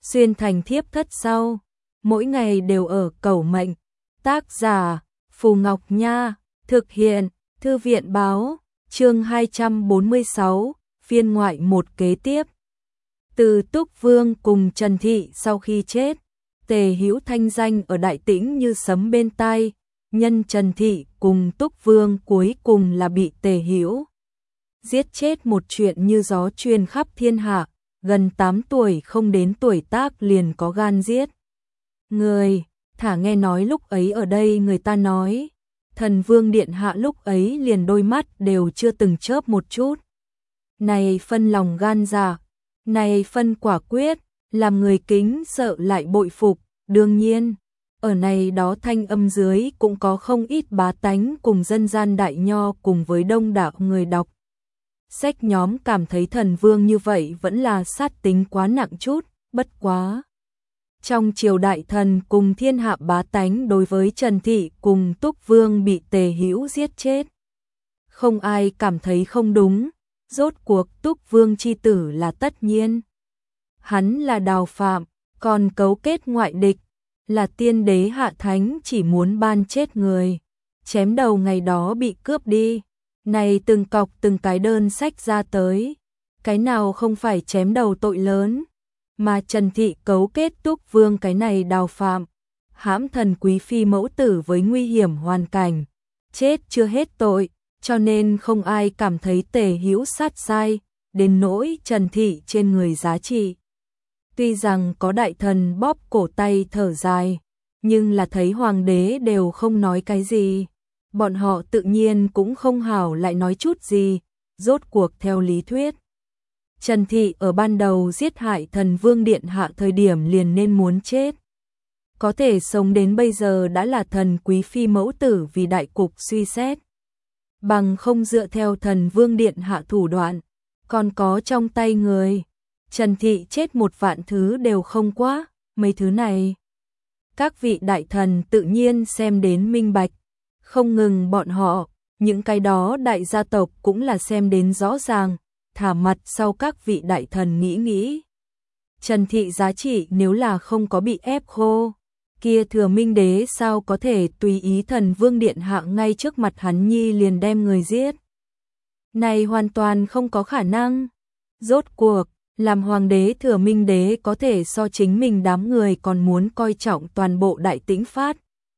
xuyên thành thiếp thất sau, mỗi ngày đều ở cầu mệnh. Tác giả Phù Ngọc Nha, thực hiện Thư viện báo, chương 246, phiên ngoại một kế tiếp. Từ Túc Vương cùng Trần Thị sau khi chết, Tề Hữu thanh danh ở Đại Tĩnh như sấm bên tai, nhân Trần Thị cùng Túc Vương cuối cùng là bị Tề Hữu giết chết một chuyện như gió truyền khắp thiên hạ, gần 8 tuổi không đến tuổi tác liền có gan giết người. Thả nghe nói lúc ấy ở đây người ta nói, Thần Vương Điện Hạ lúc ấy liền đôi mắt đều chưa từng chớp một chút. Này phân lòng gan dạ, này phân quả quyết, làm người kính sợ lại bội phục. Đương nhiên, ở này đó thanh âm dưới cũng có không ít bá tánh cùng dân gian đại nho cùng với đông đảo người đọc sách nhóm cảm thấy Thần Vương như vậy vẫn là sát tính quá nặng chút, bất quá. Trong triều đại thần cùng thiên hạ bá tánh đối với Trần Thị cùng Túc Vương bị Tề Hữu giết chết, không ai cảm thấy không đúng, rốt cuộc Túc Vương chi tử là tất nhiên. Hắn là đào phạm, còn cấu kết ngoại địch, là tiên đế hạ thánh chỉ muốn ban chết người, chém đầu ngày đó bị cướp đi. Này từng cọc từng cái đơn sách ra tới, cái nào không phải chém đầu tội lớn, mà Trần Thị cấu kết Túc Vương cái này đào phạm, hãm thần quý phi mẫu tử với nguy hiểm hoàn cảnh, chết chưa hết tội, cho nên không ai cảm thấy Tề Hữu sát sai, đến nỗi Trần Thị trên người giá trị. Tuy rằng có đại thần bóp cổ tay thở dài, nhưng là thấy hoàng đế đều không nói cái gì. Bọn họ tự nhiên cũng không hảo lại nói chút gì, rốt cuộc theo lý thuyết. Trần Thị ở ban đầu giết hại Thần Vương Điện Hạ thời điểm liền nên muốn chết. Có thể sống đến bây giờ đã là thần quý phi mẫu tử vì đại cục suy xét. Bằng không dựa theo Thần Vương Điện Hạ thủ đoạn, còn có trong tay người. Trần Thị chết một vạn thứ đều không quá, mấy thứ này. Các vị đại thần tự nhiên xem đến minh bạch. Không ngừng bọn họ, những cái đó đại gia tộc cũng là xem đến rõ ràng, thả mặt sau các vị đại thần nghĩ. Trần Thị giá trị nếu là không có bị ép khô, kia Thừa Minh Đế sao có thể tùy ý Thần Vương Điện Hạ ngay trước mặt hắn nhi liền đem người giết. Này hoàn toàn không có khả năng. Rốt cuộc, làm hoàng đế Thừa Minh Đế có thể so chính mình đám người còn muốn coi trọng toàn bộ Đại Tĩnh phát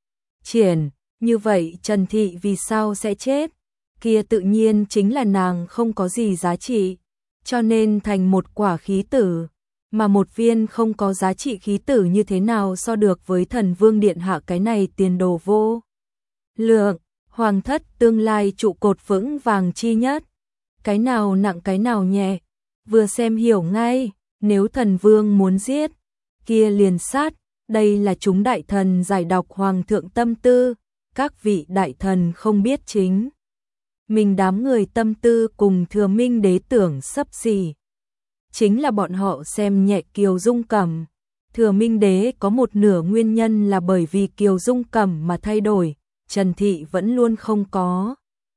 triển. Như vậy Trần Thị vì sao sẽ chết? Kia tự nhiên chính là nàng không có gì giá trị, cho nên thành một quả khí tử, mà một viên không có giá trị khí tử như thế nào so được với Thần Vương Điện Hạ cái này tiền đồ vô lượng, hoàng thất tương lai trụ cột vững vàng chi nhất. Cái nào nặng cái nào nhẹ, vừa xem hiểu ngay, nếu Thần Vương muốn giết, kia liền sát, đây là chúng đại thần giải đọc hoàng thượng tâm tư. Các vị đại thần không biết chính mình đám người tâm tư cùng Thừa Minh Đế tưởng xấp xỉ. Chính là bọn họ xem nhẹ Kiều Dung Cẩm. Thừa Minh Đế có một nửa nguyên nhân là bởi vì Kiều Dung Cẩm mà thay đổi, Trần Thị vẫn luôn không có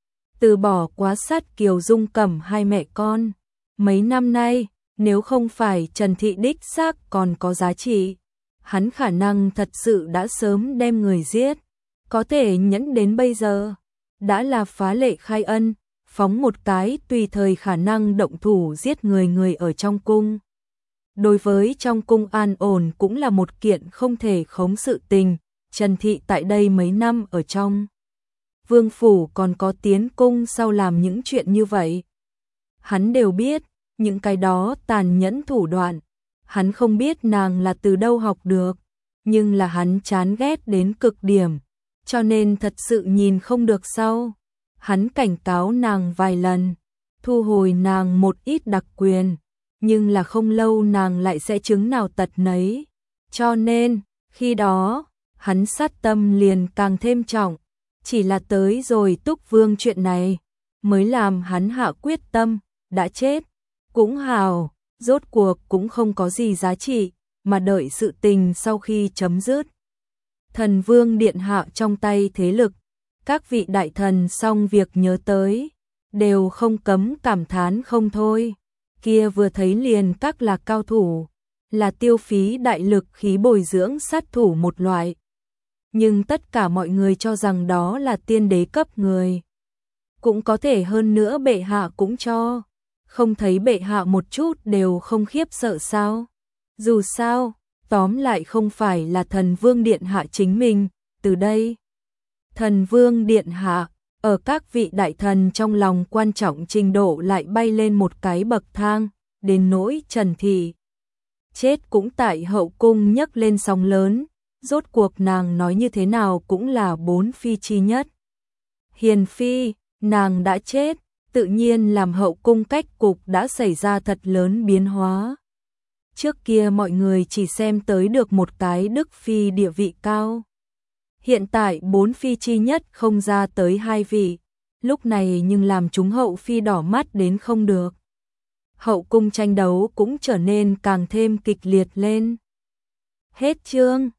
từ bỏ quá sát Kiều Dung Cẩm hai mẹ con. Mấy năm nay, nếu không phải Trần Thị đích xác còn có giá trị, hắn khả năng thật sự đã sớm đem người giết. Có thể nhẫn đến bây giờ, đã là phá lệ khai ân, phóng một cái tùy thời khả năng động thủ giết người ở trong cung. Đối với trong cung an ổn cũng là một kiện không thể khống sự tình, Trần Thị tại đây mấy năm ở trong vương phủ còn có tiến cung sau làm những chuyện như vậy. Hắn đều biết, những cái đó tàn nhẫn thủ đoạn, hắn không biết nàng là từ đâu học được, nhưng là hắn chán ghét đến cực điểm. Cho nên thật sự nhìn không được sau. Hắn cảnh cáo nàng vài lần, thu hồi nàng một ít đặc quyền, nhưng là không lâu nàng lại sẽ chứng nào tật nấy. Cho nên, khi đó, hắn sát tâm liền càng thêm trọng. Chỉ là tới rồi Túc Vương chuyện này, mới làm hắn hạ quyết tâm, đã chết. Cũng hào, rốt cuộc cũng không có gì giá trị, mà đợi sự tình sau khi chấm dứt. Thần Vương Điện Hạ trong tay thế lực, các vị đại thần xong việc nhớ tới, đều không cấm cảm thán không thôi. Kia vừa thấy liền các là cao thủ, là tiêu phí đại lực khí bồi dưỡng sát thủ một loại. Nhưng tất cả mọi người cho rằng đó là tiên đế cấp người. Cũng có thể hơn nữa bệ hạ cũng cho. Không thấy bệ hạ một chút đều không khiếp sợ sao? Dù sao, tóm lại không phải là thần vương điện hạ chính mình, từ đây. Thần vương điện hạ, ở các vị đại thần trong lòng quan trọng trình độ lại bay lên một cái bậc thang, đến nỗi Trần Thị. Chết cũng tại hậu cung nhấc lên sóng lớn, rốt cuộc nàng nói như thế nào cũng là 4 phi chi nhất. Hiền phi, nàng đã chết, tự nhiên làm hậu cung cách cục đã xảy ra thật lớn biến hóa. Trước kia mọi người chỉ xem tới được một cái đức phi địa vị cao. Hiện tại 4 phi chi nhất không ra tới 2 vị, lúc này nhưng làm chúng hậu phi đỏ mắt đến không được. Hậu cung tranh đấu cũng trở nên càng thêm kịch liệt lên. Hết chương.